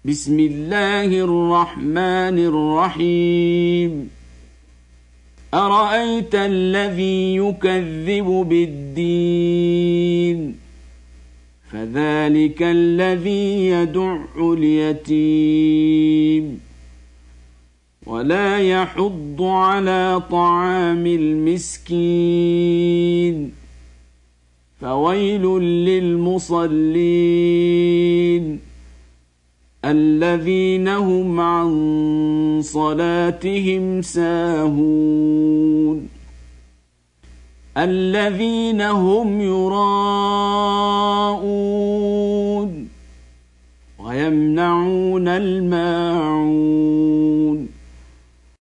بسم الله الرحمن الرحيم أرأيت الذي يكذب بالدين فذلك الذي يدع اليتيم ولا يحض على طعام المسكين فويل للمصلين الذين هم عن صلاتهم ساهون الذين هم يراءون ويمنعون الماعون